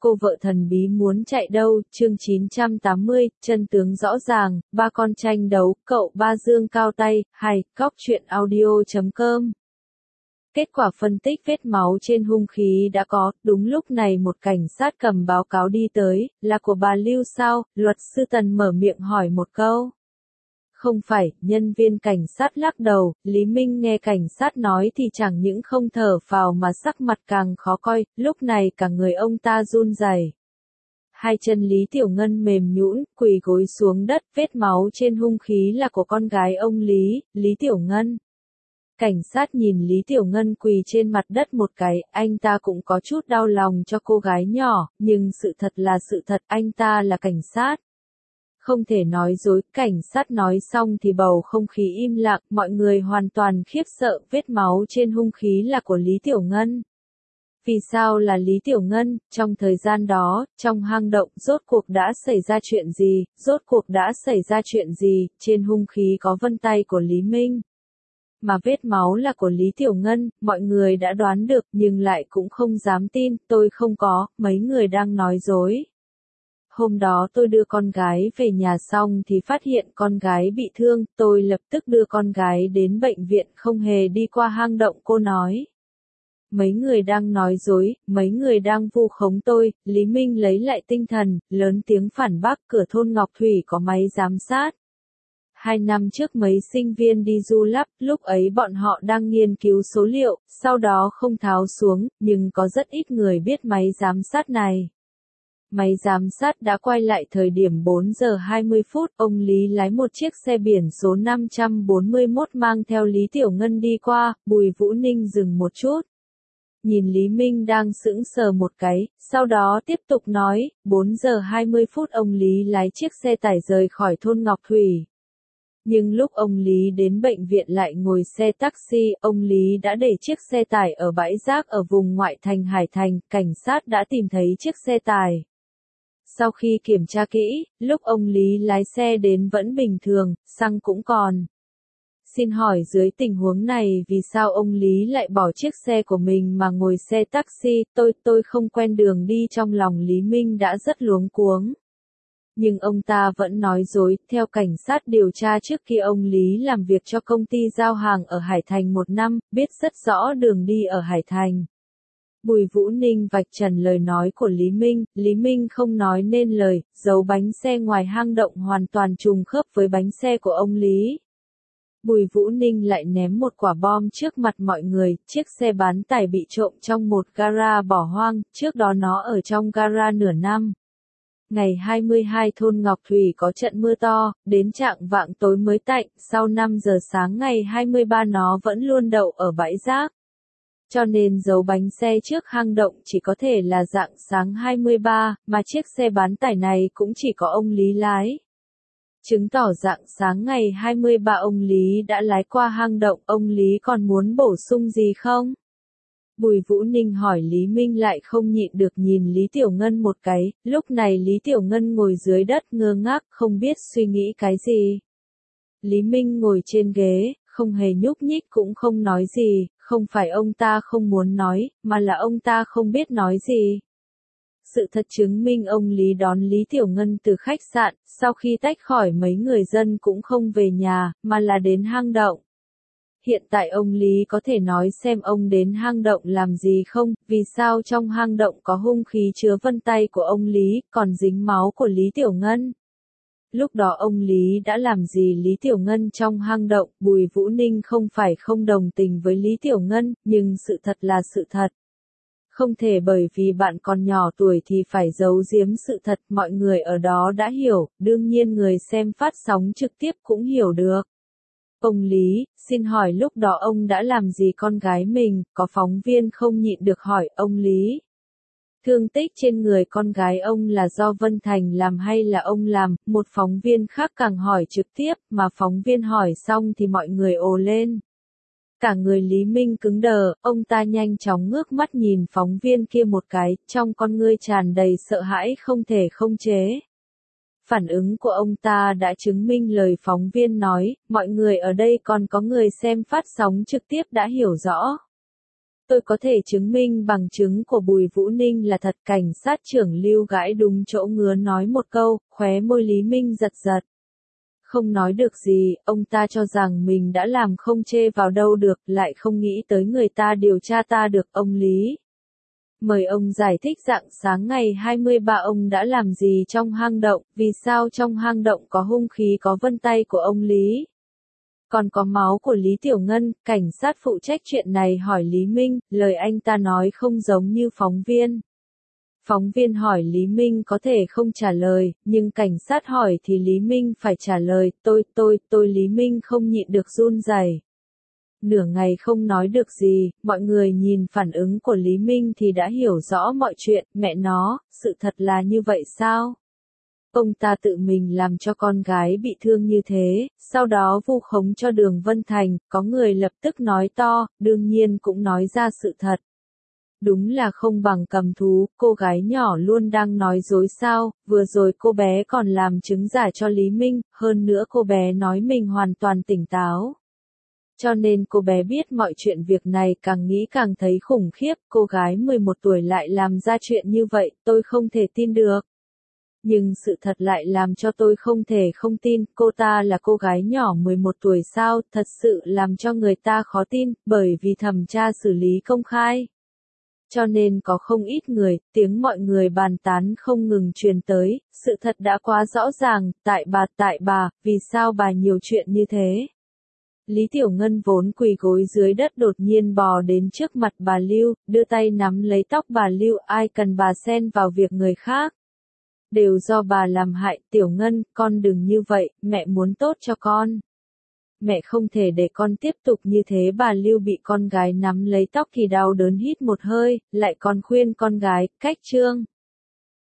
cô vợ thần bí muốn chạy đâu, chương 980, chân tướng rõ ràng, ba con tranh đấu, cậu ba dương cao tay, hay, cóc truyện audio.com. Kết quả phân tích vết máu trên hung khí đã có, đúng lúc này một cảnh sát cầm báo cáo đi tới, là của bà Lưu sao, luật sư Tần mở miệng hỏi một câu. Không phải, nhân viên cảnh sát lắc đầu, Lý Minh nghe cảnh sát nói thì chẳng những không thở phào mà sắc mặt càng khó coi, lúc này cả người ông ta run rẩy. Hai chân Lý Tiểu Ngân mềm nhũn, quỳ gối xuống đất, vết máu trên hung khí là của con gái ông Lý, Lý Tiểu Ngân. Cảnh sát nhìn Lý Tiểu Ngân quỳ trên mặt đất một cái, anh ta cũng có chút đau lòng cho cô gái nhỏ, nhưng sự thật là sự thật, anh ta là cảnh sát. Không thể nói dối, cảnh sát nói xong thì bầu không khí im lặng, mọi người hoàn toàn khiếp sợ, vết máu trên hung khí là của Lý Tiểu Ngân. Vì sao là Lý Tiểu Ngân, trong thời gian đó, trong hang động, rốt cuộc đã xảy ra chuyện gì, trên hung khí có vân tay của Lý Minh. Mà vết máu là của Lý Tiểu Ngân, mọi người đã đoán được nhưng lại cũng không dám tin, tôi không có, mấy người đang nói dối. Hôm đó tôi đưa con gái về nhà xong thì phát hiện con gái bị thương, tôi lập tức đưa con gái đến bệnh viện không hề đi qua hang động, cô nói. Mấy người đang nói dối, mấy người đang vu khống tôi, Lý Minh lấy lại tinh thần, lớn tiếng phản bác, cửa thôn Ngọc Thủy có máy giám sát. 2 năm trước mấy sinh viên đi du lắp, lúc ấy bọn họ đang nghiên cứu số liệu, sau đó không tháo xuống, nhưng có rất ít người biết máy giám sát này. Máy giám sát đã quay lại thời điểm 4 giờ 20 phút, ông Lý lái một chiếc xe biển số 541 mang theo Lý Tiểu Ngân đi qua, Bùi Vũ Ninh dừng một chút. Nhìn Lý Minh đang sững sờ một cái, sau đó tiếp tục nói, 4 giờ 20 phút ông Lý lái chiếc xe tải rời khỏi thôn Ngọc Thủy. Nhưng lúc ông Lý đến bệnh viện lại ngồi xe taxi, ông Lý đã để chiếc xe tải ở bãi rác ở vùng ngoại thành Hải Thành, cảnh sát đã tìm thấy chiếc xe tải. Sau khi kiểm tra kỹ, lúc ông Lý lái xe đến vẫn bình thường, xăng cũng còn. Xin hỏi dưới tình huống này vì sao ông Lý lại bỏ chiếc xe của mình mà ngồi xe taxi, tôi không quen đường đi, trong lòng Lý Minh đã rất luống cuống. Nhưng ông ta vẫn nói dối, theo cảnh sát điều tra trước kia ông Lý làm việc cho công ty giao hàng ở Hải Thành 1 năm, biết rất rõ đường đi ở Hải Thành. Bùi Vũ Ninh vạch trần lời nói của Lý Minh không nói nên lời, dấu bánh xe ngoài hang động hoàn toàn trùng khớp với bánh xe của ông Lý. Bùi Vũ Ninh lại ném một quả bom trước mặt mọi người, chiếc xe bán tải bị trộm trong một gara bỏ hoang, trước đó nó ở trong gara nửa năm. Ngày 22 thôn Ngọc Thủy có trận mưa to, đến chạng vạng tối mới tạnh, sau 5 giờ sáng ngày 23 nó vẫn luôn đậu ở bãi rác. Cho nên dấu bánh xe trước hang động chỉ có thể là rạng sáng 23, mà chiếc xe bán tải này cũng chỉ có ông Lý lái. Chứng tỏ rạng sáng ngày 23 ông Lý đã lái qua hang động, ông Lý còn muốn bổ sung gì không? Bùi Vũ Ninh hỏi. Lý Minh lại không nhịn được nhìn Lý Tiểu Ngân một cái, lúc này Lý Tiểu Ngân ngồi dưới đất ngơ ngác, không biết suy nghĩ cái gì. Lý Minh ngồi trên ghế, không hề nhúc nhích cũng không nói gì, không phải ông ta không muốn nói, mà là ông ta không biết nói gì. Sự thật chứng minh ông Lý đón Lý Tiểu Ngân từ khách sạn, sau khi tách khỏi mấy người dân cũng không về nhà, mà là đến hang động. Hiện tại ông Lý có thể nói xem ông đến hang động làm gì không, vì sao trong hang động có hung khí chứa vân tay của ông Lý, còn dính máu của Lý Tiểu Ngân. Lúc đó ông Lý đã làm gì Lý Tiểu Ngân trong hang động, Bùi Vũ Ninh không phải không đồng tình với Lý Tiểu Ngân, nhưng sự thật là sự thật. Không thể bởi vì bạn còn nhỏ tuổi thì phải giấu giếm sự thật, mọi người ở đó đã hiểu, đương nhiên người xem phát sóng trực tiếp cũng hiểu được. Ông Lý, xin hỏi lúc đó ông đã làm gì con gái mình, có phóng viên không nhịn được hỏi, ông Lý. Thương tích trên người con gái ông là do Vân Thành làm hay là ông làm, một phóng viên khác càng hỏi trực tiếp, mà phóng viên hỏi xong thì mọi người ồ lên. Cả người Lý Minh cứng đờ, ông ta nhanh chóng ngước mắt nhìn phóng viên kia một cái, trong con ngươi tràn đầy sợ hãi không thể khống chế. Phản ứng của ông ta đã chứng minh lời phóng viên nói, mọi người ở đây còn có người xem phát sóng trực tiếp đã hiểu rõ. Tôi có thể chứng minh bằng chứng của Bùi Vũ Ninh là thật. Cảnh sát trưởng Lưu gãi đúng chỗ ngứa nói một câu, khóe môi Lý Minh giật giật. Không nói được gì, ông ta cho rằng mình đã làm không chê vào đâu được, lại không nghĩ tới người ta điều tra ta được. Ông Lý, mời ông giải thích rạng sáng ngày 23 ông đã làm gì trong hang động, vì sao trong hang động có hung khí, có vân tay của ông Lý. Còn có máu của Lý Tiểu Ngân. Cảnh sát phụ trách chuyện này hỏi Lý Minh, lời anh ta nói không giống như phóng viên. Phóng viên hỏi Lý Minh có thể không trả lời, nhưng cảnh sát hỏi thì Lý Minh phải trả lời. Tôi Lý Minh không nhịn được run rẩy. Nửa ngày không nói được gì, mọi người nhìn phản ứng của Lý Minh thì đã hiểu rõ mọi chuyện. Mẹ nó, sự thật là như vậy sao? Ông ta tự mình làm cho con gái bị thương như thế, sau đó vu khống cho Đường Vân Thành. Có người lập tức nói to, đương nhiên cũng nói ra sự thật. Đúng là không bằng cầm thú, cô gái nhỏ luôn đang nói dối sao. Vừa rồi cô bé còn làm chứng giả cho Lý Minh, hơn nữa cô bé nói mình hoàn toàn tỉnh táo. Cho nên cô bé biết mọi chuyện. Việc này càng nghĩ càng thấy khủng khiếp. Cô gái 11 tuổi lại làm ra chuyện như vậy, tôi không thể tin được. Nhưng sự thật lại làm cho tôi không thể không tin. Cô ta là cô gái nhỏ 11 tuổi sao? Thật sự làm cho người ta khó tin, bởi vì thẩm tra xử lý công khai. Cho nên có không ít người, tiếng mọi người bàn tán không ngừng truyền tới. Sự thật đã quá rõ ràng. Tại bà, vì sao bà nhiều chuyện như thế? Lý Tiểu Ngân vốn quỳ gối dưới đất đột nhiên bò đến trước mặt bà Lưu, đưa tay nắm lấy tóc bà Lưu. Ai cần bà xen vào việc người khác? Đều do bà làm hại. Tiểu Ngân, con đừng như vậy, mẹ muốn tốt cho con. Mẹ không thể để con tiếp tục như thế. Bà Lưu bị con gái nắm lấy tóc thì đau đớn hít một hơi, lại còn khuyên con gái, cách Trương.